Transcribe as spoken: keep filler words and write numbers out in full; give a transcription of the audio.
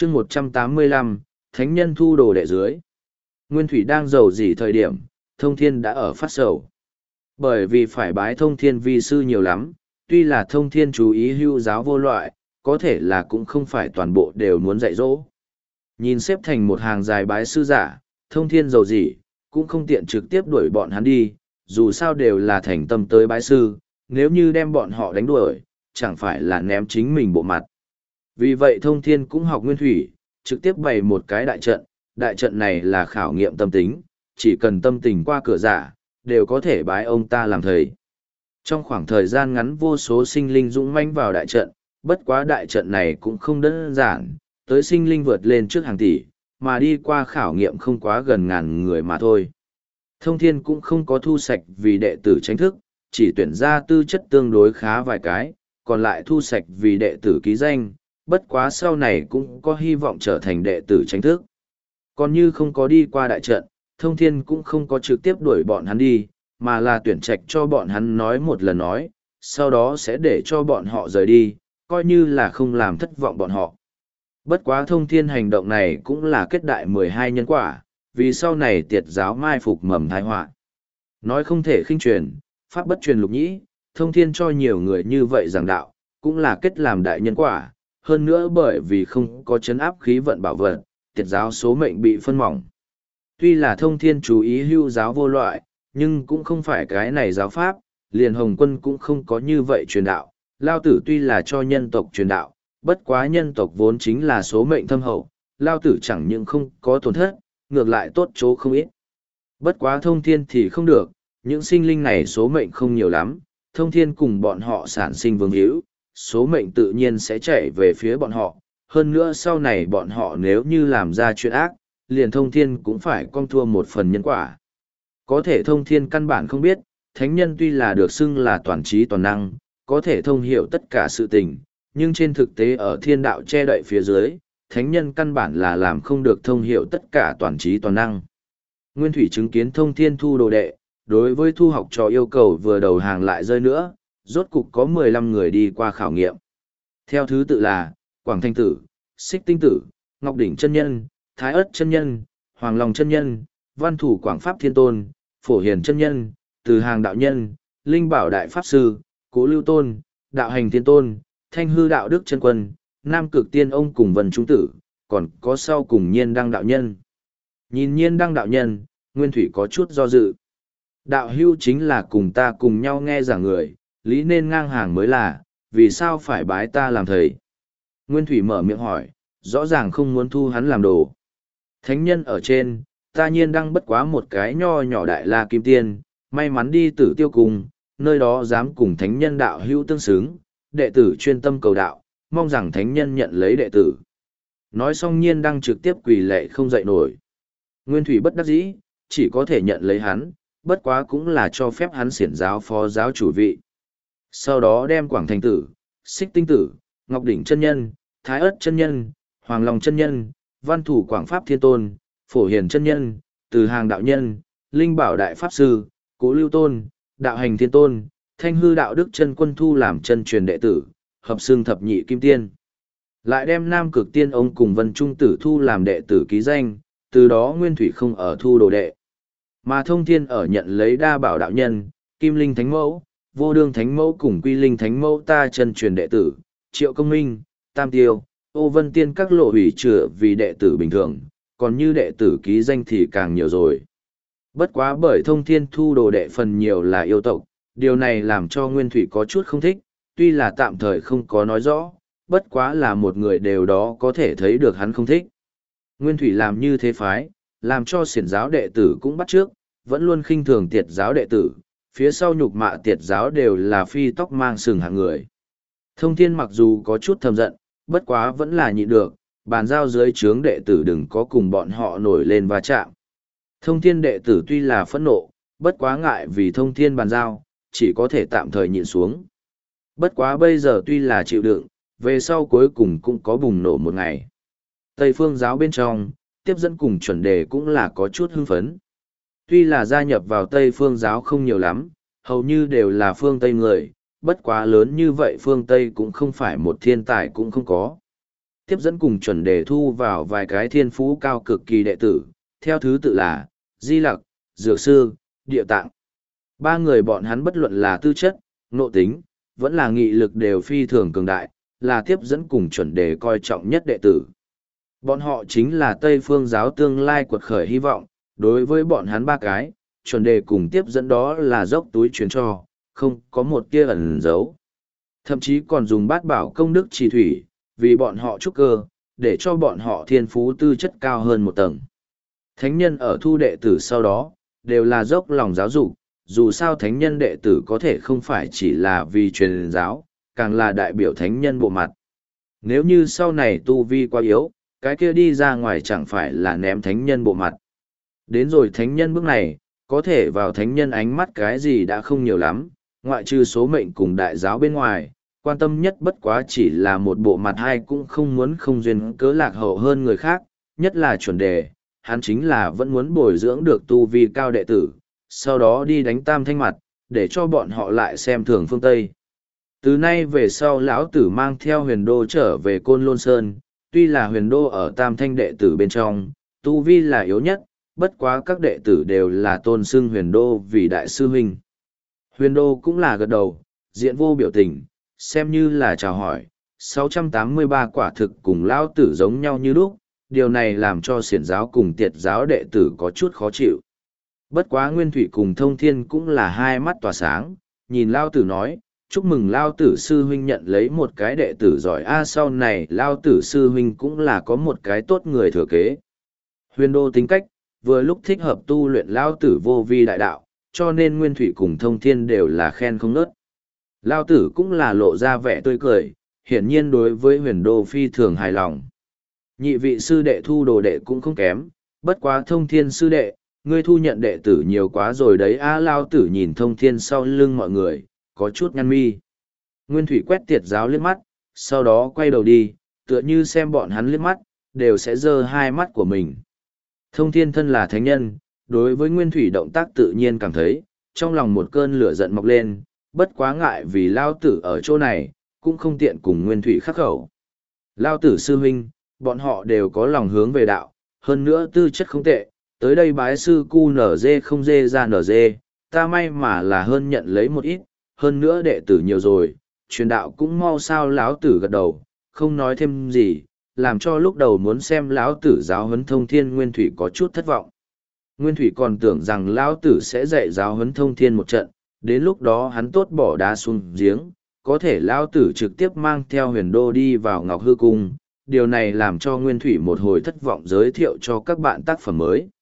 chương một trăm tám mươi lăm, Thánh nhân thu đồ đệ dưới. Nguyên Thủy đang giàu gì thời điểm, Thông Thiên đã ở phát sầu. Bởi vì phải bái Thông Thiên vi sư nhiều lắm, tuy là Thông Thiên chú ý hưu giáo vô loại, có thể là cũng không phải toàn bộ đều muốn dạy dỗ. Nhìn xếp thành một hàng dài bái sư giả, Thông Thiên giàu gì, cũng không tiện trực tiếp đuổi bọn hắn đi, dù sao đều là thành tâm tới bái sư, nếu như đem bọn họ đánh đuổi, chẳng phải là ném chính mình bộ mặt. Vì vậy Thông Thiên cũng học Nguyên Thủy, trực tiếp bày một cái đại trận, đại trận này là khảo nghiệm tâm tính, chỉ cần tâm tình qua cửa giả, đều có thể bái ông ta làm thầy. Trong khoảng thời gian ngắn vô số sinh linh dũng mãnh vào đại trận, bất quá đại trận này cũng không đơn giản, tới sinh linh vượt lên trước hàng tỷ, mà đi qua khảo nghiệm không quá gần ngàn người mà thôi. Thông Thiên cũng không có thu sạch vì đệ tử tránh thức, chỉ tuyển ra tư chất tương đối khá vài cái, còn lại thu sạch vì đệ tử ký danh, bất quá sau này cũng có hy vọng trở thành đệ tử tránh thức. Còn như không có đi qua đại trận, Thông Thiên cũng không có trực tiếp đuổi bọn hắn đi, mà là tuyển trạch cho bọn hắn nói một lần nói, sau đó sẽ để cho bọn họ rời đi, coi như là không làm thất vọng bọn họ. Bất quá Thông Thiên hành động này cũng là kết đại mười hai nhân quả, vì sau này tiệt giáo mai phục mầm tai họa. Nói không thể khinh truyền, pháp bất truyền lục nhĩ, Thông Thiên cho nhiều người như vậy giảng đạo, cũng là kết làm đại nhân quả, hơn nữa bởi vì không có chấn áp khí vận bảo vật, tiệt giáo số mệnh bị phân mỏng. Tuy là Thông Thiên chú ý hưu giáo vô loại, nhưng cũng không phải cái này giáo pháp, liền Hồng Quân cũng không có như vậy truyền đạo. Lao Tử tuy là cho nhân tộc truyền đạo, bất quá nhân tộc vốn chính là số mệnh thâm hậu, Lao Tử chẳng những không có tổn thất, ngược lại tốt chỗ không ít. Bất quá Thông Thiên thì không được, những sinh linh này số mệnh không nhiều lắm, Thông Thiên cùng bọn họ sản sinh vương hữu, số mệnh tự nhiên sẽ chạy về phía bọn họ. Hơn nữa sau này bọn họ nếu như làm ra chuyện ác, liền Thông Thiên cũng phải con thua một phần nhân quả. Có thể Thông Thiên căn bản không biết, thánh nhân tuy là được xưng là toàn trí toàn năng, có thể thông hiểu tất cả sự tình, nhưng trên thực tế ở thiên đạo che đậy phía dưới, thánh nhân căn bản là làm không được thông hiểu tất cả toàn trí toàn năng. Nguyên Thủy chứng kiến Thông Thiên thu đồ đệ, đối với thu học trò yêu cầu vừa đầu hàng lại rơi nữa, rốt cục có mười lăm người đi qua khảo nghiệm. Theo thứ tự là, Quảng Thanh Tử, Xích Tinh Tử, Ngọc Đỉnh Chân Nhân, Thái Ất Chân Nhân, Hoàng Long Chân Nhân, Văn Thủ Quảng Pháp Thiên Tôn, Phổ Hiền Chân Nhân, Từ Hàng Đạo Nhân, Linh Bảo Đại Pháp Sư, Cố Lưu Tôn, Đạo Hành Thiên Tôn, Thanh Hư Đạo Đức Chân Quân, Nam Cực Tiên Ông cùng Vân Trung Tử, còn có sau cùng Nhiên Đăng Đạo Nhân. Nhìn Nhiên Đăng Đạo Nhân, Nguyên Thủy có chút do dự. Đạo hưu chính là cùng ta cùng nhau nghe giảng người, lý nên ngang hàng mới là, vì sao phải bái ta làm thầy? Nguyên Thủy mở miệng hỏi, rõ ràng không muốn thu hắn làm đồ. Thánh nhân ở trên, ta Nhiên Đăng bất quá một cái nho nhỏ đại la kim tiên, may mắn đi Tử Tiêu Cung, nơi đó dám cùng thánh nhân đạo hữu tương xứng, đệ tử chuyên tâm cầu đạo, mong rằng thánh nhân nhận lấy đệ tử. Nói xong Nhiên Đăng trực tiếp quỳ lạy không dậy nổi. Nguyên Thủy bất đắc dĩ, chỉ có thể nhận lấy hắn, bất quá cũng là cho phép hắn xiển giáo phó giáo chủ vị. Sau đó đem Quảng Thành Tử, Xích Tinh Tử, Ngọc Đỉnh Chân Nhân, Thái Ất Chân Nhân, Hoàng Long Chân Nhân, Văn Thủ Quảng Pháp Thiên Tôn, Phổ Hiền Chân Nhân, Từ Hàng Đạo Nhân, Linh Bảo Đại Pháp Sư, Cố Lưu Tôn, Đạo Hành Thiên Tôn, Thanh Hư Đạo Đức Chân Quân thu làm chân truyền đệ tử, hợp xưng thập nhị kim tiên. Lại đem Nam Cực Tiên Ông cùng Vân Trung Tử thu làm đệ tử ký danh, từ đó Nguyên Thủy không ở thu đồ đệ. Mà Thông Thiên ở nhận lấy Đa Bảo Đạo Nhân, Kim Linh Thánh Mẫu, Vô Đương Thánh Mẫu cùng Quy Linh Thánh Mẫu ta chân truyền đệ tử, Triệu Công Minh, Tam Tiêu, Ô Vân Tiên các lộ hủy chữa vì đệ tử bình thường, còn như đệ tử ký danh thì càng nhiều rồi. Bất quá bởi Thông Thiên thu đồ đệ phần nhiều là yêu tộc, điều này làm cho Nguyên Thủy có chút không thích, tuy là tạm thời không có nói rõ, bất quá là một người đều đó có thể thấy được hắn không thích. Nguyên Thủy làm như thế phái, làm cho xiển giáo đệ tử cũng bắt trước, vẫn luôn khinh thường tiệt giáo đệ tử, phía sau nhục mạ tiệt giáo đều là phi tóc mang sừng hạng người. Thông Thiên mặc dù có chút thầm giận, bất quá vẫn là nhịn được, bàn giao dưới trướng đệ tử đừng có cùng bọn họ nổi lên va chạm. Thông Thiên đệ tử tuy là phẫn nộ, bất quá ngại vì Thông Thiên bàn giao, chỉ có thể tạm thời nhịn xuống. Bất quá bây giờ tuy là chịu đựng, về sau cuối cùng cũng có bùng nổ một ngày. Tây phương giáo bên trong, tiếp dẫn cùng chuẩn đề cũng là có chút hưng phấn. Tuy là gia nhập vào Tây phương giáo không nhiều lắm, hầu như đều là phương Tây người, bất quá lớn như vậy phương Tây cũng không phải một thiên tài cũng không có. tiếp dẫn cùng chuẩn đề thu vào vài cái thiên phú cao cực kỳ đệ tử, theo thứ tự là Di Lặc, Dược Sư, Địa Tạng. Ba người bọn hắn bất luận là tư chất, nộ tính, vẫn là nghị lực đều phi thường cường đại, là tiếp dẫn cùng chuẩn đề coi trọng nhất đệ tử. Bọn họ chính là Tây Phương giáo tương lai quật khởi hy vọng, đối với bọn hắn ba cái, chuẩn đề cùng tiếp dẫn đó là dốc túi chuyến cho, không có một tia ẩn giấu. Thậm chí còn dùng bát bảo công đức trì thủy, vì bọn họ trúc cơ, để cho bọn họ thiên phú tư chất cao hơn một tầng. Thánh nhân ở thu đệ tử sau đó, đều là dốc lòng giáo dục, dù sao thánh nhân đệ tử có thể không phải chỉ là vì truyền giáo, càng là đại biểu thánh nhân bộ mặt. Nếu như sau này tu vi quá yếu, cái kia đi ra ngoài chẳng phải là ném thánh nhân bộ mặt. Đến rồi thánh nhân bước này, có thể vào thánh nhân ánh mắt cái gì đã không nhiều lắm, ngoại trừ số mệnh cùng đại giáo bên ngoài, quan tâm nhất bất quá chỉ là một bộ mặt hay cũng không muốn không duyên cớ lạc hậu hơn người khác, nhất là chuẩn đề, hắn chính là vẫn muốn bồi dưỡng được tu vi cao đệ tử, sau đó đi đánh tam thanh mặt, để cho bọn họ lại xem thường phương Tây. Từ nay về sau lão tử mang theo huyền đô trở về Côn Lôn Sơn, tuy là huyền đô ở tam thanh đệ tử bên trong, tu vi là yếu nhất, bất quá các đệ tử đều là tôn xưng huyền đô vì đại sư huynh. Huyền đô cũng là gật đầu, diện vô biểu tình, xem như là chào hỏi, sáu trăm tám mươi ba quả thực cùng lão tử giống nhau như lúc, điều này làm cho xiển giáo cùng tiệt giáo đệ tử có chút khó chịu. Bất quá Nguyên Thủy cùng Thông Thiên cũng là hai mắt tỏa sáng, nhìn Lao Tử nói, chúc mừng Lao Tử sư huynh nhận lấy một cái đệ tử giỏi a sau này Lao Tử sư huynh cũng là có một cái tốt người thừa kế. Huyền đô tính cách, vừa lúc thích hợp tu luyện Lao Tử vô vi đại đạo, cho nên Nguyên Thủy cùng Thông Thiên đều là khen không nớt. Lao Tử cũng là lộ ra vẻ tươi cười, hiển nhiên đối với huyền đô phi thường hài lòng. Nhị vị sư đệ thu đồ đệ cũng không kém, bất quá Thông Thiên sư đệ, ngươi thu nhận đệ tử nhiều quá rồi đấy a. Lao Tử nhìn Thông Thiên sau lưng mọi người, có chút nhăn mi. Nguyên Thủy quét tiệt giáo liếc mắt, sau đó quay đầu đi, tựa như xem bọn hắn liếc mắt, đều sẽ giơ hai mắt của mình. Thông Thiên thân là thánh nhân, đối với Nguyên Thủy động tác tự nhiên cảm thấy, trong lòng một cơn lửa giận mọc lên, bất quá ngại vì Lao Tử ở chỗ này, cũng không tiện cùng Nguyên Thủy khắc khẩu. Lao Tử sư huynh, bọn họ đều có lòng hướng về đạo, hơn nữa tư chất không tệ, tới đây bái sư cu nở dê không dê ra nở dê, ta may mà là hơn nhận lấy một ít, hơn nữa đệ tử nhiều rồi, truyền đạo cũng mau sao. Lão Tử gật đầu, không nói thêm gì, làm cho lúc đầu muốn xem Lão Tử giáo huấn Thông Thiên Nguyên Thủy có chút thất vọng. Nguyên Thủy còn tưởng rằng Lão Tử sẽ dạy giáo huấn Thông Thiên một trận, đến lúc đó hắn tốt bỏ đá xuống giếng, có thể Lão Tử trực tiếp mang theo huyền đô đi vào Ngọc Hư Cung. Điều này làm cho Nguyên Thủy một hồi thất vọng, giới thiệu cho các bạn tác phẩm mới.